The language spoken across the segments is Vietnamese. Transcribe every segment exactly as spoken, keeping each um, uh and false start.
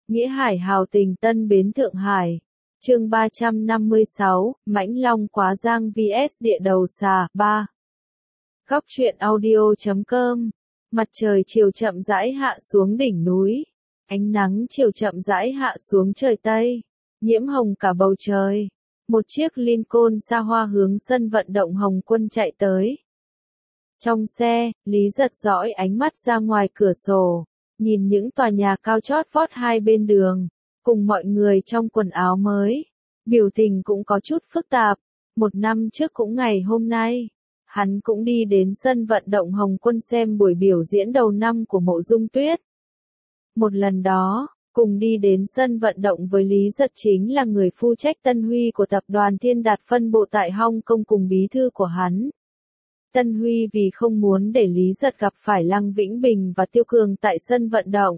Nghĩa Hải hào tình Tân Bến Thượng Hải. Chương ba trăm năm mươi sáu, Mãnh Long Quá Giang vs Địa Đầu Xà, ba. Góc truyện audio chấm com. Mặt trời chiều chậm rãi hạ xuống đỉnh núi. Ánh nắng chiều chậm rãi hạ xuống trời Tây, nhiễm hồng cả bầu trời. Một chiếc Lincoln xa hoa hướng sân vận động Hồng Quân chạy tới. Trong xe, Lý giật dõi ánh mắt ra ngoài cửa sổ, nhìn những tòa nhà cao chót vót hai bên đường, cùng mọi người trong quần áo mới. Biểu tình cũng có chút phức tạp. Một năm trước cũng ngày hôm nay, hắn cũng đi đến sân vận động Hồng Quân xem buổi biểu diễn đầu năm của Mộ Dung Tuyết. Một lần đó, cùng đi đến sân vận động với Lý Giật chính là người phụ trách Tân Huy của tập đoàn Thiên Đạt phân bộ tại Hong Kong cùng bí thư của hắn. Tân Huy vì không muốn để Lý Giật gặp phải Lăng Vĩnh Bình và Tiêu Cường tại sân vận động,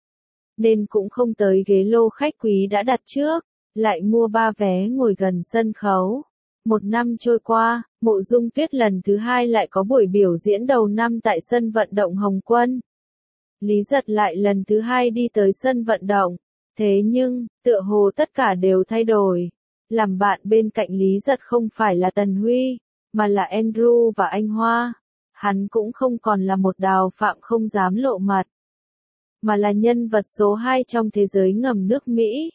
nên cũng không tới ghế lô khách quý đã đặt trước, lại mua ba vé ngồi gần sân khấu. Một năm trôi qua, Mộ Dung Tuyết lần thứ hai lại có buổi biểu diễn đầu năm tại sân vận động Hồng Quân. Lý Giật lại lần thứ hai đi tới sân vận động, thế nhưng, tựa hồ tất cả đều thay đổi. Làm bạn bên cạnh Lý Giật không phải là Tần Huy, mà là Andrew và anh Hoa. Hắn cũng không còn là một đào phạm không dám lộ mặt, mà là nhân vật số hai trong thế giới ngầm nước Mỹ.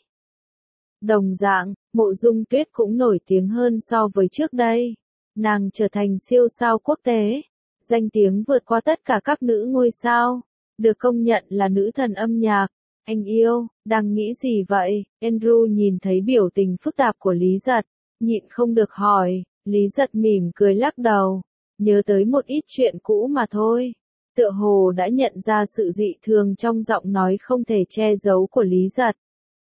Đồng dạng, Mộ Dung Tuyết cũng nổi tiếng hơn so với trước đây. Nàng trở thành siêu sao quốc tế, danh tiếng vượt qua tất cả các nữ ngôi sao, được công nhận là nữ thần âm nhạc. Anh yêu, đang nghĩ gì vậy? Andrew nhìn thấy biểu tình phức tạp của Lý Giật, nhịn không được hỏi. Lý Giật mỉm cười lắc đầu, nhớ tới một ít chuyện cũ mà thôi. Tựa hồ đã nhận ra sự dị thường trong giọng nói không thể che giấu của Lý Giật.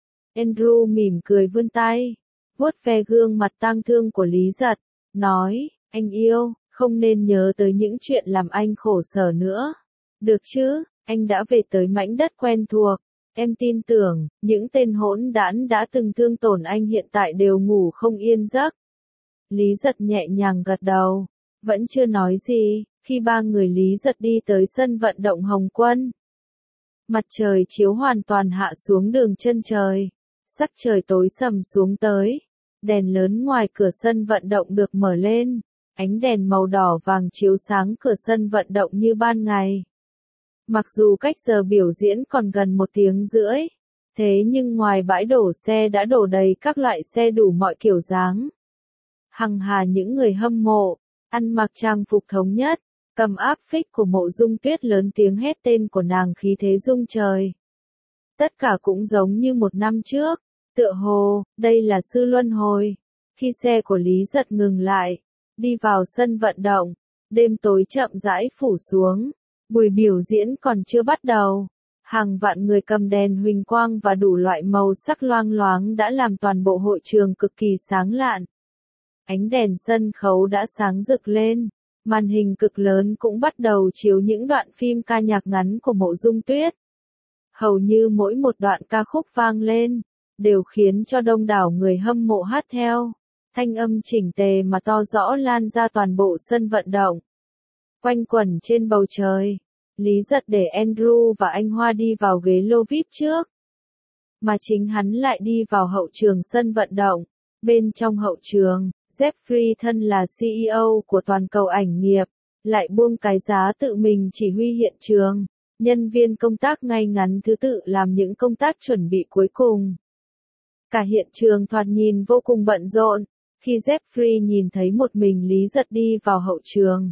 Andrew mỉm cười vươn tay, vuốt ve gương mặt tang thương của Lý Giật, nói, anh yêu, không nên nhớ tới những chuyện làm anh khổ sở nữa. Được chứ, anh đã về tới mảnh đất quen thuộc. Em tin tưởng, những tên hỗn đản đã từng thương tổn anh hiện tại đều ngủ không yên giấc. Lý Giật nhẹ nhàng gật đầu, vẫn chưa nói gì, khi ba người Lý Giật đi tới sân vận động Hồng Quân. Mặt trời chiếu hoàn toàn hạ xuống đường chân trời, sắc trời tối sầm xuống tới, đèn lớn ngoài cửa sân vận động được mở lên, ánh đèn màu đỏ vàng chiếu sáng cửa sân vận động như ban ngày. Mặc dù cách giờ biểu diễn còn gần một tiếng rưỡi, thế nhưng ngoài bãi đổ xe đã đổ đầy các loại xe đủ mọi kiểu dáng. Hằng hà những người hâm mộ, ăn mặc trang phục thống nhất, cầm áp phích của Mộ Dung Tuyết lớn tiếng hét tên của nàng khí thế rung trời. Tất cả cũng giống như một năm trước, tựa hồ, đây là sư luân hồi. Khi xe của Lý Giật ngừng lại, đi vào sân vận động, đêm tối chậm rãi phủ xuống, buổi biểu diễn còn chưa bắt đầu. Hàng vạn người cầm đèn huỳnh quang và đủ loại màu sắc loang loáng đã làm toàn bộ hội trường cực kỳ sáng lạn. Ánh đèn sân khấu đã sáng rực lên, màn hình cực lớn cũng bắt đầu chiếu những đoạn phim ca nhạc ngắn của Mộ Dung Tuyết. Hầu như mỗi một đoạn ca khúc vang lên, đều khiến cho đông đảo người hâm mộ hát theo. Thanh âm chỉnh tề mà to rõ lan ra toàn bộ sân vận động. Quanh quẩn trên bầu trời, Lý Giật để Andrew và anh Hoa đi vào ghế lô vi ai pi trước, mà chính hắn lại đi vào hậu trường sân vận động. Bên trong hậu trường, Jeffrey thân là xê e ô của toàn cầu ảnh nghiệp, lại buông cái giá tự mình chỉ huy hiện trường. Nhân viên công tác ngay ngắn thứ tự làm những công tác chuẩn bị cuối cùng. Cả hiện trường thoạt nhìn vô cùng bận rộn. Khi Jeffrey nhìn thấy một mình Lý Giật đi vào hậu trường,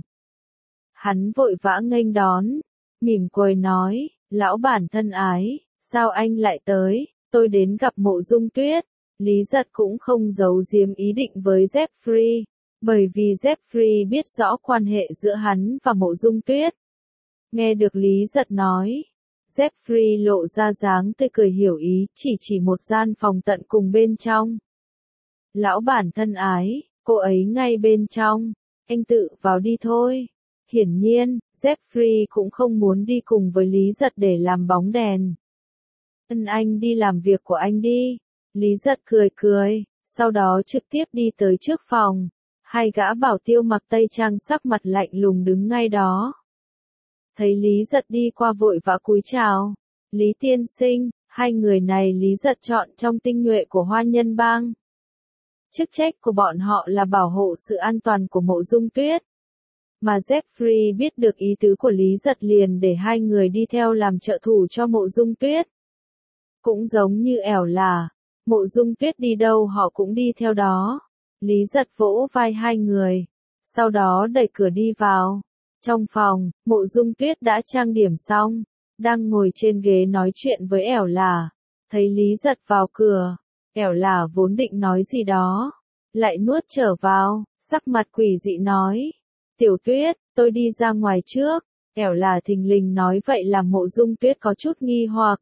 hắn vội vã nghênh đón, mỉm cười nói, lão bản thân ái, sao anh lại tới? Tôi đến gặp Mộ Dung Tuyết. Lý Giật cũng không giấu giếm ý định với Jeffrey, bởi vì Jeffrey biết rõ quan hệ giữa hắn và Mộ Dung Tuyết. Nghe được Lý Giật nói, Jeffrey lộ ra dáng tươi cười hiểu ý, chỉ chỉ một gian phòng tận cùng bên trong. Lão bản thân ái, cô ấy ngay bên trong, anh tự vào đi thôi. Hiển nhiên, Jeffrey cũng không muốn đi cùng với Lý Giật để làm bóng đèn. Ân anh đi làm việc của anh đi. Lý Giật cười cười, sau đó trực tiếp đi tới trước phòng. Hai gã bảo tiêu mặc tây trang sắc mặt lạnh lùng đứng ngay đó. Thấy Lý Giật đi qua vội vã cúi chào. Lý tiên sinh, Hai người này Lý Giật chọn trong tinh nhuệ của Hoa Nhân Bang. Chức trách của bọn họ là bảo hộ sự an toàn của Mộ Dung Tuyết. Mà Jeffrey biết được ý tứ của Lý Giật liền để hai người đi theo làm trợ thủ cho Mộ Dung Tuyết. Cũng giống như ẻo là, Mộ Dung Tuyết đi đâu họ cũng đi theo đó. Lý Giật vỗ vai hai người, sau đó đẩy cửa đi vào. Trong phòng, Mộ Dung Tuyết đã trang điểm xong, đang ngồi trên ghế nói chuyện với ẻo là. Thấy Lý Giật vào cửa, ẻo là vốn định nói gì đó, lại nuốt trở vào, sắc mặt quỷ dị nói. Tiểu Tuyết, tôi đi ra ngoài trước. Ẻo là thình lình nói vậy làm Mộ Dung Tuyết có chút nghi hoặc.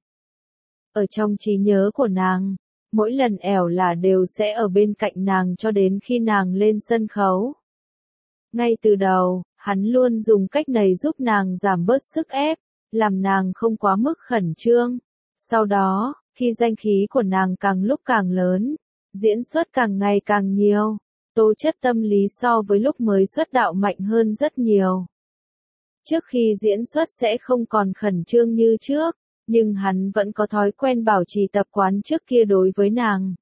Ở trong trí nhớ của nàng, mỗi lần ẻo là đều sẽ ở bên cạnh nàng cho đến khi nàng lên sân khấu. Ngay từ đầu, hắn luôn dùng cách này giúp nàng giảm bớt sức ép, làm nàng không quá mức khẩn trương. Sau đó, khi danh khí của nàng càng lúc càng lớn, diễn xuất càng ngày càng nhiều, tố chất tâm lý so với lúc mới xuất đạo mạnh hơn rất nhiều. Trước khi diễn xuất sẽ không còn khẩn trương như trước, nhưng hắn vẫn có thói quen bảo trì tập quán trước kia đối với nàng.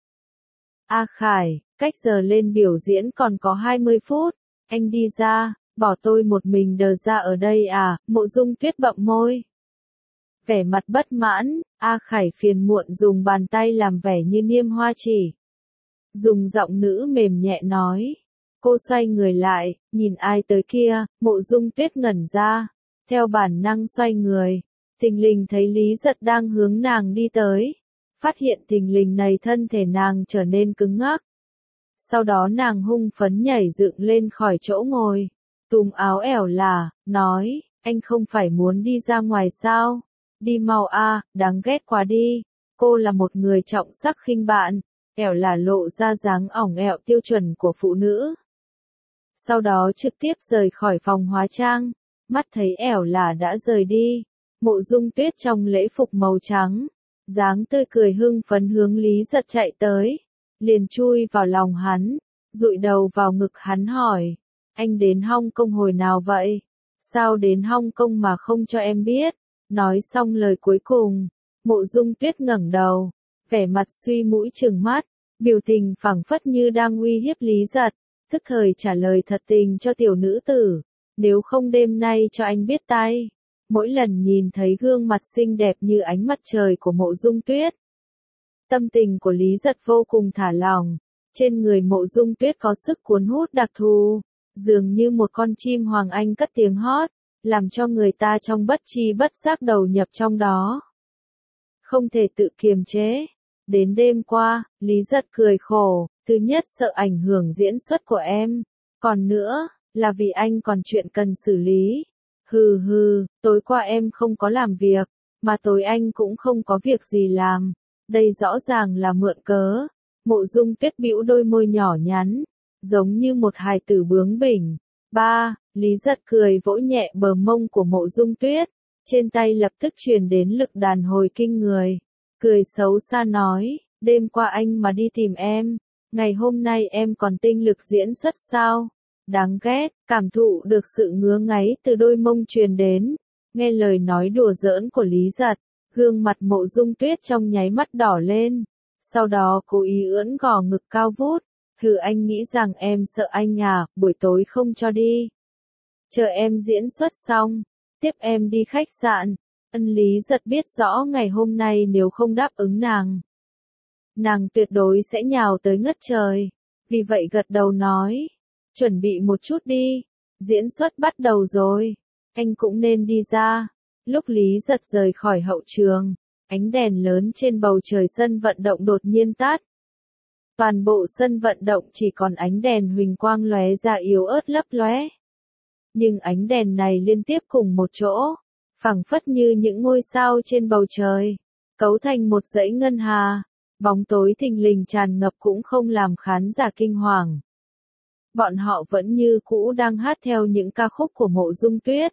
A Khải, cách giờ lên biểu diễn còn có hai mươi phút, anh đi ra, bỏ tôi một mình đờ ra ở đây à, Mộ Dung Tuyết bậm môi. Vẻ mặt bất mãn, A Khải phiền muộn dùng bàn tay làm vẻ như niêm hoa chỉ. Dùng giọng nữ mềm nhẹ nói. Cô xoay người lại, nhìn ai tới kia, Mộ Dung Tuyết ngẩn ra, theo bản năng xoay người. Thình lình thấy Lý Giật đang hướng nàng đi tới, phát hiện thình lình này thân thể nàng trở nên cứng ngắc. Sau đó nàng hung phấn nhảy dựng lên khỏi chỗ ngồi, túm áo ẻo là, nói, anh không phải muốn đi ra ngoài sao? Đi mau a, đáng ghét quá đi. Cô là một người trọng sắc khinh bạn, ẻo là lộ ra dáng ỏng ẹo tiêu chuẩn của phụ nữ. Sau đó trực tiếp rời khỏi phòng hóa trang, mắt thấy ẻo là đã rời đi. Mộ Dung Tuyết trong lễ phục màu trắng, dáng tươi cười hưng phấn hướng Lý Giật chạy tới, liền chui vào lòng hắn, dụi đầu vào ngực hắn hỏi, anh đến Hong Kong hồi nào vậy? Sao đến Hong Kong mà không cho em biết? Nói xong lời cuối cùng, Mộ Dung Tuyết ngẩng đầu, vẻ mặt suy mũi trừng mắt, biểu tình phảng phất như đang uy hiếp Lý Giật, tức thời trả lời thật tình cho tiểu nữ tử, nếu không đêm nay cho anh biết tay. Mỗi lần nhìn thấy gương mặt xinh đẹp như ánh mặt trời của Mộ Dung Tuyết, tâm tình của Lý Giật vô cùng thả lỏng, trên người Mộ Dung Tuyết có sức cuốn hút đặc thù, dường như một con chim hoàng anh cất tiếng hót, làm cho người ta trong bất tri bất giác đầu nhập trong đó. Không thể tự kiềm chế. Đến đêm qua, Lý Giật cười khổ, thứ nhất sợ ảnh hưởng diễn xuất của em, còn nữa, là vì anh còn chuyện cần xử lý. Hừ hừ, tối qua em không có làm việc, mà tối anh cũng không có việc gì làm. Đây rõ ràng là mượn cớ. Mộ Dung Tuyết bĩu đôi môi nhỏ nhắn, giống như một hài tử bướng bỉnh. Ba, Lý Giật cười vỗ nhẹ bờ mông của Mộ Dung Tuyết, trên tay lập tức truyền đến lực đàn hồi kinh người. Cười xấu xa nói, đêm qua anh mà đi tìm em, ngày hôm nay em còn tinh lực diễn xuất sao? Đáng ghét, cảm thụ được sự ngứa ngáy từ đôi mông truyền đến. Nghe lời nói đùa giỡn của Lý Giật, gương mặt Mộ Dung Tuyết trong nháy mắt đỏ lên. Sau đó cố ý ưỡn gò ngực cao vút. Hừ, anh nghĩ rằng em sợ anh à, buổi tối không cho đi. Chờ em diễn xuất xong, tiếp em đi khách sạn. Ân Lý Giật biết rõ ngày hôm nay nếu không đáp ứng nàng, nàng tuyệt đối sẽ nhào tới ngất trời. Vì vậy gật đầu nói, chuẩn bị một chút đi, diễn xuất bắt đầu rồi, anh cũng nên đi ra. Lúc Lý Giật rời khỏi hậu trường, ánh đèn lớn trên bầu trời sân vận động đột nhiên tắt. Toàn bộ sân vận động chỉ còn ánh đèn huỳnh quang lóe ra yếu ớt lấp lóe. Nhưng ánh đèn này liên tiếp cùng một chỗ, phảng phất như những ngôi sao trên bầu trời, cấu thành một dãy ngân hà. Bóng tối thình lình tràn ngập cũng không làm khán giả kinh hoàng. Bọn họ vẫn như cũ đang hát theo những ca khúc của Mộ Dung Tuyết.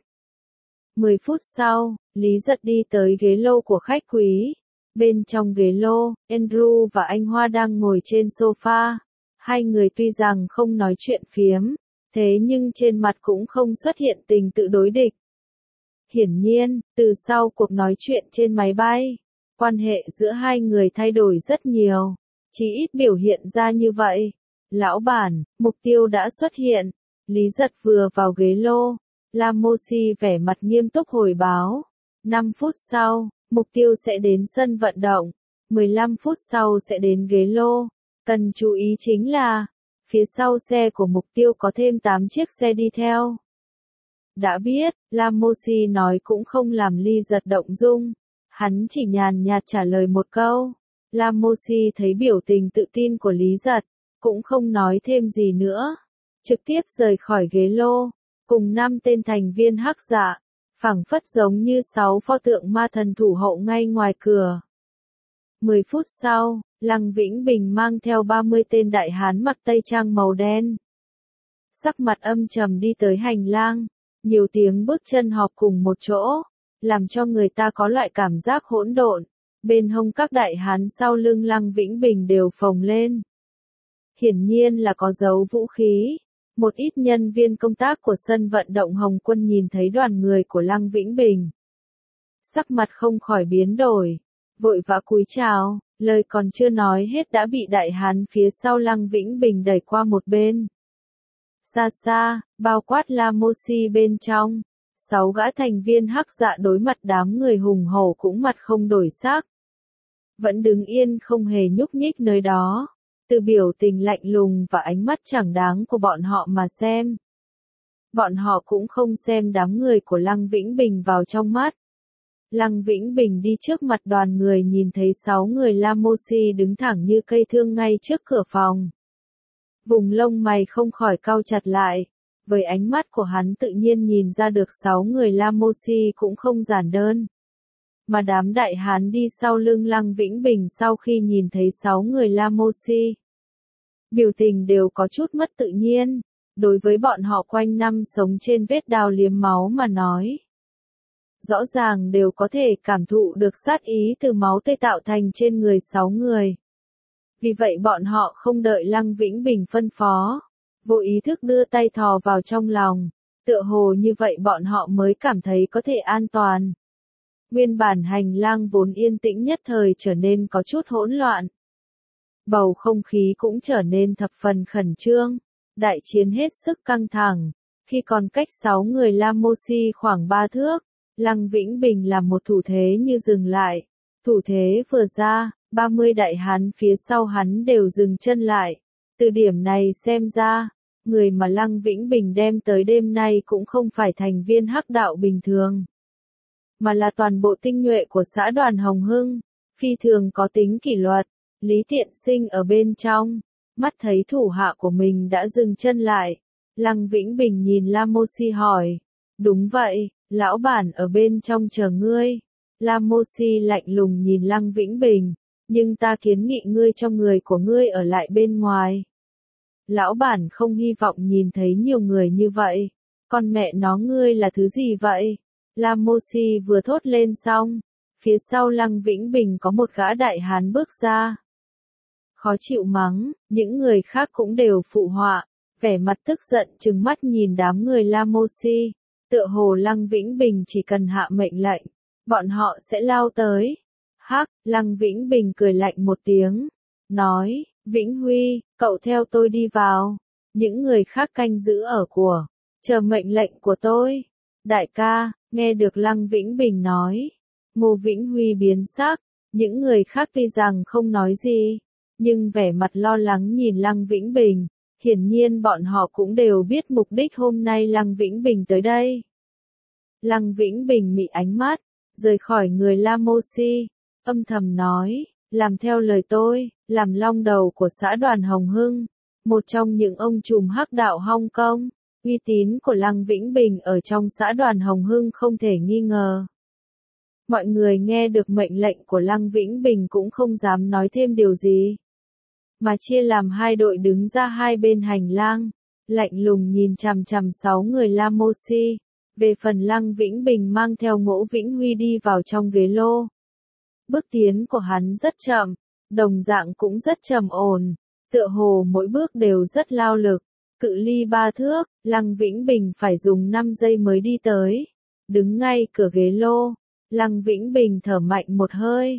Mười phút sau, Lý Giật đi tới ghế lô của khách quý. Bên trong ghế lô, Andrew và anh Hoa đang ngồi trên sofa. Hai người tuy rằng không nói chuyện phiếm, thế nhưng trên mặt cũng không xuất hiện tình tự đối địch. Hiển nhiên, từ sau cuộc nói chuyện trên máy bay, Quan hệ giữa hai người thay đổi rất nhiều, chỉ ít biểu hiện ra như vậy. Lão bản, mục tiêu đã xuất hiện. Lý Giật vừa vào ghế lô, Lam Mô Si vẻ mặt nghiêm túc hồi báo. năm phút sau, mục tiêu sẽ đến sân vận động. mười lăm phút sau sẽ đến ghế lô. Cần chú ý chính là, phía sau xe của mục tiêu có thêm tám chiếc xe đi theo. Đã biết, Lam Mô Si nói cũng không làm Lý Giật động dung. Hắn chỉ nhàn nhạt trả lời một câu. Lam Mô Si thấy biểu tình tự tin của Lý Giật, cũng không nói thêm gì nữa. Trực tiếp rời khỏi ghế lô, cùng năm tên thành viên Hắc Dạ, phảng phất giống như sáu pho tượng ma thần thủ hộ ngay ngoài cửa. mười phút sau, Lăng Vĩnh Bình mang theo ba mươi tên đại hán mặc tây trang màu đen. Sắc mặt âm trầm đi tới hành lang, nhiều tiếng bước chân họp cùng một chỗ, làm cho người ta có loại cảm giác hỗn độn. Bên hông các đại hán sau lưng Lăng Vĩnh Bình đều phồng lên. Hiển nhiên là có dấu vũ khí. Một ít nhân viên công tác của sân vận động Hồng Quân nhìn thấy đoàn người của Lăng Vĩnh Bình. Sắc mặt không khỏi biến đổi, vội vã cúi chào, lời còn chưa nói hết đã bị đại hán phía sau Lăng Vĩnh Bình đẩy qua một bên. Xa xa, bao quát Lam Mô Si bên trong, sáu gã thành viên Hắc Dạ đối mặt đám người hùng hổ cũng mặt không đổi sắc. Vẫn đứng yên không hề nhúc nhích nơi đó. Từ biểu tình lạnh lùng và ánh mắt chẳng đáng của bọn họ mà xem. Bọn họ cũng không xem đám người của Lăng Vĩnh Bình vào trong mắt. Lăng Vĩnh Bình đi trước mặt đoàn người nhìn thấy sáu người Lam Mô Si đứng thẳng như cây thương ngay trước cửa phòng. Vùng lông mày không khỏi cau chặt lại. Với ánh mắt của hắn tự nhiên nhìn ra được sáu người Lam Mô Si cũng không giản đơn. Mà đám đại hán đi sau lưng Lăng Vĩnh Bình sau khi nhìn thấy sáu người Lam Mô Si, biểu tình đều có chút mất tự nhiên. Đối với bọn họ quanh năm sống trên vết đao liếm máu mà nói, rõ ràng đều có thể cảm thụ được sát ý từ máu tươi tạo thành trên người sáu người. Vì vậy bọn họ không đợi Lăng Vĩnh Bình phân phó, vô ý thức đưa tay thò vào trong lòng, tựa hồ như vậy bọn họ mới cảm thấy có thể an toàn. Nguyên bản hành lang vốn yên tĩnh nhất thời trở nên có chút hỗn loạn. Bầu không khí cũng trở nên thập phần khẩn trương. Đại chiến hết sức căng thẳng. Khi còn cách sáu người Lam Mô Si khoảng ba thước, Lăng Vĩnh Bình làm một thủ thế như dừng lại. Thủ thế vừa ra, ba mươi đại hán phía sau hắn đều dừng chân lại. Từ điểm này xem ra, người mà Lăng Vĩnh Bình đem tới đêm nay cũng không phải thành viên Hắc Đạo bình thường, mà là toàn bộ tinh nhuệ của xã đoàn Hồng Hưng, phi thường có tính kỷ luật. Lý Tiện Sinh ở bên trong, mắt thấy thủ hạ của mình đã dừng chân lại. Lăng Vĩnh Bình nhìn Lam Mô Si hỏi, đúng vậy, lão bản ở bên trong chờ ngươi. Lam Mô Si lạnh lùng nhìn Lăng Vĩnh Bình, nhưng ta kiến nghị ngươi cho người của ngươi ở lại bên ngoài. Lão bản không hy vọng nhìn thấy nhiều người như vậy. Con mẹ nó ngươi là thứ gì vậy? Lam Mô Si vừa thốt lên xong, phía sau Lăng Vĩnh Bình có một gã đại hán bước ra. Khó chịu mắng, những người khác cũng đều phụ họa, vẻ mặt tức giận trừng mắt nhìn đám người Lam Mô Si. Tựa hồ Lăng Vĩnh Bình chỉ cần hạ mệnh lệnh, bọn họ sẽ lao tới. Hắc, Lăng Vĩnh Bình cười lạnh một tiếng, nói, Vĩnh Huy, cậu theo tôi đi vào. Những người khác canh giữ ở của, chờ mệnh lệnh của tôi. Đại ca, nghe được Lăng Vĩnh Bình nói, Ngô Vĩnh Huy biến sắc, những người khác tuy rằng không nói gì, nhưng vẻ mặt lo lắng nhìn Lăng Vĩnh Bình, hiển nhiên bọn họ cũng đều biết mục đích hôm nay Lăng Vĩnh Bình tới đây. Lăng Vĩnh Bình mị ánh mắt, rời khỏi người Lam Mô Si, âm thầm nói, làm theo lời tôi, làm long đầu của xã đoàn Hồng Hưng, một trong những ông trùm Hắc Đạo Hong Kong. Uy tín của Lăng Vĩnh Bình ở trong xã đoàn Hồng Hưng không thể nghi ngờ. Mọi người nghe được mệnh lệnh của Lăng Vĩnh Bình cũng không dám nói thêm điều gì, mà chia làm hai đội đứng ra hai bên hành lang, lạnh lùng nhìn chằm chằm sáu người Lam Mô Si. Về phần Lăng Vĩnh Bình mang theo Ngô Vĩnh Huy đi vào trong ghế lô. Bước tiến của hắn rất chậm, đồng dạng cũng rất trầm ổn, tựa hồ mỗi bước đều rất lao lực. Cự ly ba thước, Lăng Vĩnh Bình phải dùng năm giây mới đi tới. Đứng ngay cửa ghế lô, Lăng Vĩnh Bình thở mạnh một hơi,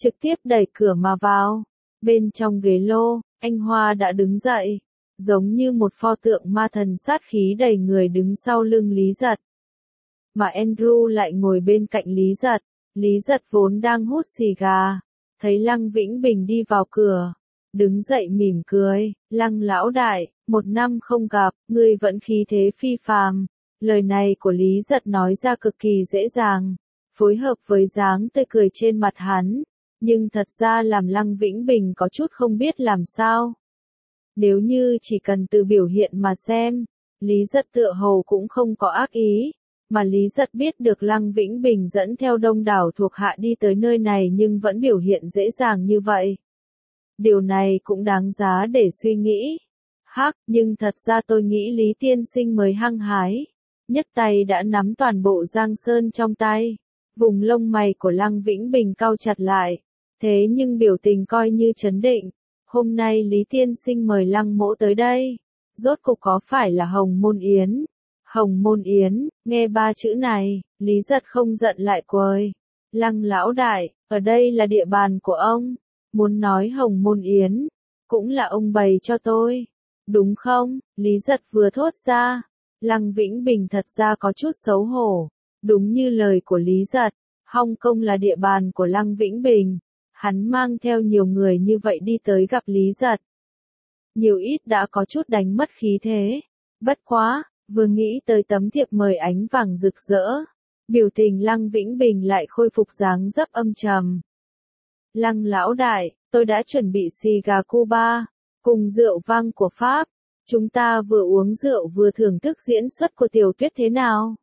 trực tiếp đẩy cửa mà vào. Bên trong ghế lô, anh Hoa đã đứng dậy, giống như một pho tượng ma thần sát khí đầy người đứng sau lưng Lý Giật. Mà Andrew lại ngồi bên cạnh Lý Giật. Lý Giật vốn đang hút xì gà, thấy Lăng Vĩnh Bình đi vào cửa, đứng dậy mỉm cười, Lăng lão đại, một năm không gặp, ngươi vẫn khí thế phi phàm. Lời này của Lý Giật nói ra cực kỳ dễ dàng, phối hợp với dáng tươi cười trên mặt hắn, nhưng thật ra làm Lăng Vĩnh Bình có chút không biết làm sao. Nếu như chỉ cần từ biểu hiện mà xem, Lý Giật tựa hồ cũng không có ác ý, mà Lý Giật biết được Lăng Vĩnh Bình dẫn theo đông đảo thuộc hạ đi tới nơi này nhưng vẫn biểu hiện dễ dàng như vậy. Điều này cũng đáng giá để suy nghĩ. Hắc, nhưng thật ra tôi nghĩ Lý tiên sinh mới hăng hái, nhấc tay đã nắm toàn bộ Giang Sơn trong tay. Vùng lông mày của Lăng Vĩnh Bình cau chặt lại, thế nhưng biểu tình coi như trấn định. Hôm nay Lý tiên sinh mời Lăng mỗ tới đây, rốt cục có phải là Hồng Môn Yến? Hồng Môn Yến, nghe ba chữ này, Lý Giật không giận lại quời. Lăng lão đại, ở đây là địa bàn của ông, muốn nói Hồng Môn Yến, cũng là ông bày cho tôi, đúng không? Lý Giật vừa thốt ra, Lăng Vĩnh Bình thật ra có chút xấu hổ, đúng như lời của Lý Giật, Hong Kong là địa bàn của Lăng Vĩnh Bình, hắn mang theo nhiều người như vậy đi tới gặp Lý Giật. Nhiều ít đã có chút đánh mất khí thế, bất quá. Vừa nghĩ tới tấm thiệp mời ánh vàng rực rỡ, biểu tình Lăng Vĩnh Bình lại khôi phục dáng dấp âm trầm. Lăng lão đại, tôi đã chuẩn bị xì gà Cuba, cùng rượu vang của Pháp, chúng ta vừa uống rượu vừa thưởng thức diễn xuất của Tiểu Tuyết thế nào?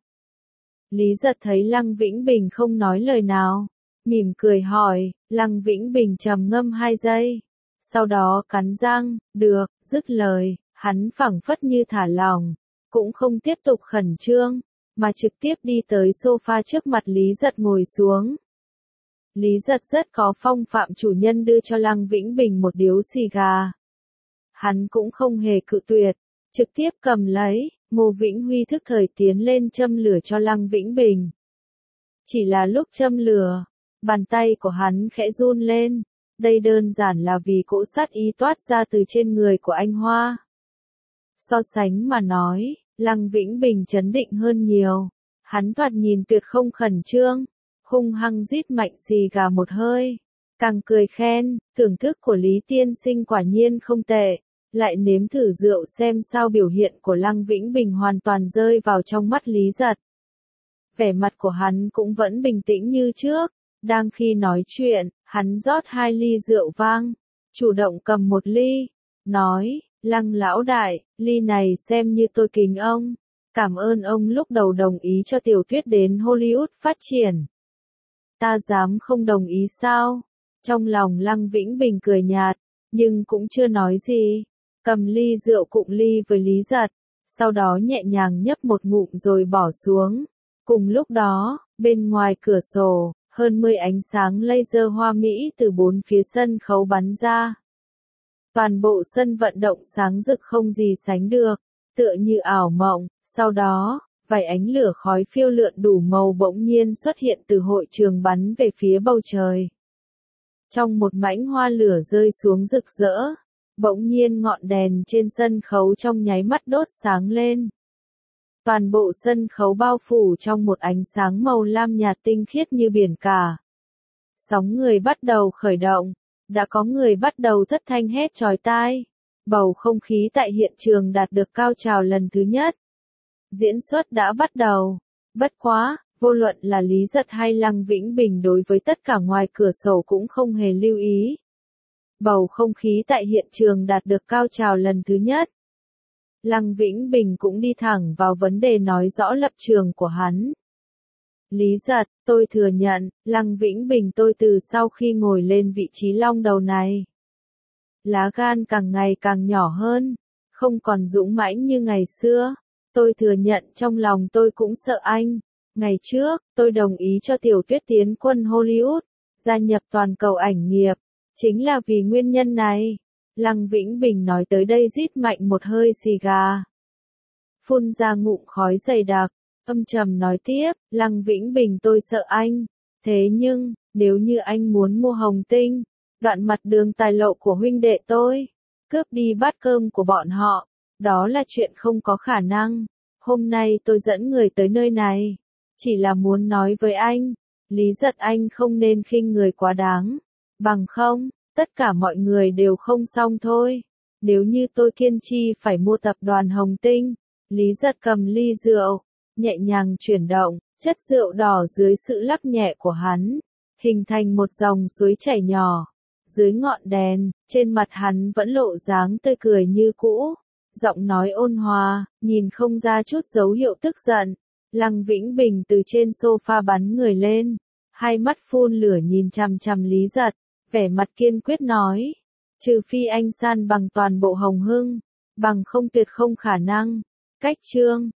Lý Giật thấy Lăng Vĩnh Bình không nói lời nào, mỉm cười hỏi, Lăng Vĩnh Bình trầm ngâm hai giây, sau đó cắn răng, được, dứt lời, hắn phảng phất như thả lỏng. Cũng không tiếp tục khẩn trương, mà trực tiếp đi tới sofa trước mặt Lý Giật ngồi xuống. Lý Giật rất có phong phạm chủ nhân đưa cho Lăng Vĩnh Bình một điếu xì gà. Hắn cũng không hề cự tuyệt, trực tiếp cầm lấy, Ngô Vĩnh Huy thức thời tiến lên châm lửa cho Lăng Vĩnh Bình. Chỉ là lúc châm lửa, bàn tay của hắn khẽ run lên, đây đơn giản là vì cỗ sát ý toát ra từ trên người của anh Hoa. So sánh mà nói, Lăng Vĩnh Bình trấn định hơn nhiều. Hắn thoạt nhìn tuyệt không khẩn trương, hung hăng rít mạnh xì gà một hơi, càng cười khen, thưởng thức của Lý tiên sinh quả nhiên không tệ, lại nếm thử rượu xem sao. Biểu hiện của Lăng Vĩnh Bình hoàn toàn rơi vào trong mắt Lý Giật. Vẻ mặt của hắn cũng vẫn bình tĩnh như trước, đang khi nói chuyện, hắn rót hai ly rượu vang, chủ động cầm một ly, nói, Lăng lão đại, ly này xem như tôi kính ông, cảm ơn ông lúc đầu đồng ý cho Tiểu Tuyết đến Hollywood phát triển. Ta dám không đồng ý sao? Trong lòng Lăng Vĩnh Bình cười nhạt, nhưng cũng chưa nói gì, cầm ly rượu cụng ly với Lý Giật, sau đó nhẹ nhàng nhấp một ngụm rồi bỏ xuống. Cùng lúc đó, bên ngoài cửa sổ, hơn mươi ánh sáng laser hoa mỹ từ bốn phía sân khấu bắn ra. Toàn bộ sân vận động sáng rực không gì sánh được, tựa như ảo mộng. Sau đó, vài ánh lửa khói phiêu lượn đủ màu bỗng nhiên xuất hiện từ hội trường bắn về phía bầu trời. Trong một mảnh hoa lửa rơi xuống rực rỡ, bỗng nhiên ngọn đèn trên sân khấu trong nháy mắt đốt sáng lên. Toàn bộ sân khấu bao phủ trong một ánh sáng màu lam nhạt tinh khiết như biển cả. Sóng người bắt đầu khởi động, đã có người bắt đầu thất thanh hét chói tai. Bầu không khí tại hiện trường đạt được cao trào lần thứ nhất. Diễn xuất đã bắt đầu. Bất quá, vô luận là Lý Giật hay Lăng Vĩnh Bình đối với tất cả ngoài cửa sổ cũng không hề lưu ý. Bầu không khí tại hiện trường đạt được cao trào lần thứ nhất. Lăng Vĩnh Bình cũng đi thẳng vào vấn đề nói rõ lập trường của hắn. Lý Giật, tôi thừa nhận, Lăng Vĩnh Bình tôi từ sau khi ngồi lên vị trí long đầu này, lá gan càng ngày càng nhỏ hơn, không còn dũng mãnh như ngày xưa. Tôi thừa nhận trong lòng tôi cũng sợ anh. Ngày trước, tôi đồng ý cho Tiểu Tuyết tiến quân Hollywood, gia nhập toàn cầu ảnh nghiệp, chính là vì nguyên nhân này. Lăng Vĩnh Bình nói tới đây rít mạnh một hơi xì gà, phun ra ngụm khói dày đặc, âm trầm nói tiếp, Lăng Vĩnh Bình tôi sợ anh, thế nhưng, Nếu như anh muốn mua hồng tinh, đoạn mặt đường tài lộ của huynh đệ tôi, cướp đi bát cơm của bọn họ, đó là chuyện không có khả năng. Hôm nay tôi dẫn người tới nơi này, chỉ là muốn nói với anh, Lý Giật anh không nên khinh người quá đáng, bằng không, tất cả mọi người đều không xong thôi. Nếu như tôi kiên trì phải mua tập đoàn Hồng Tinh, Lý Giật cầm ly rượu, nhẹ nhàng chuyển động, chất rượu đỏ dưới sự lắc nhẹ của hắn, hình thành một dòng suối chảy nhỏ. Dưới ngọn đèn, trên mặt hắn vẫn lộ dáng tươi cười như cũ, giọng nói ôn hòa, nhìn không ra chút dấu hiệu tức giận. Lăng Vĩnh Bình từ trên sofa bắn người lên, hai mắt phun lửa nhìn chằm chằm Lý Giật, vẻ mặt kiên quyết nói, trừ phi anh san bằng toàn bộ Hồng Hưng, bằng không tuyệt không khả năng. Cách chương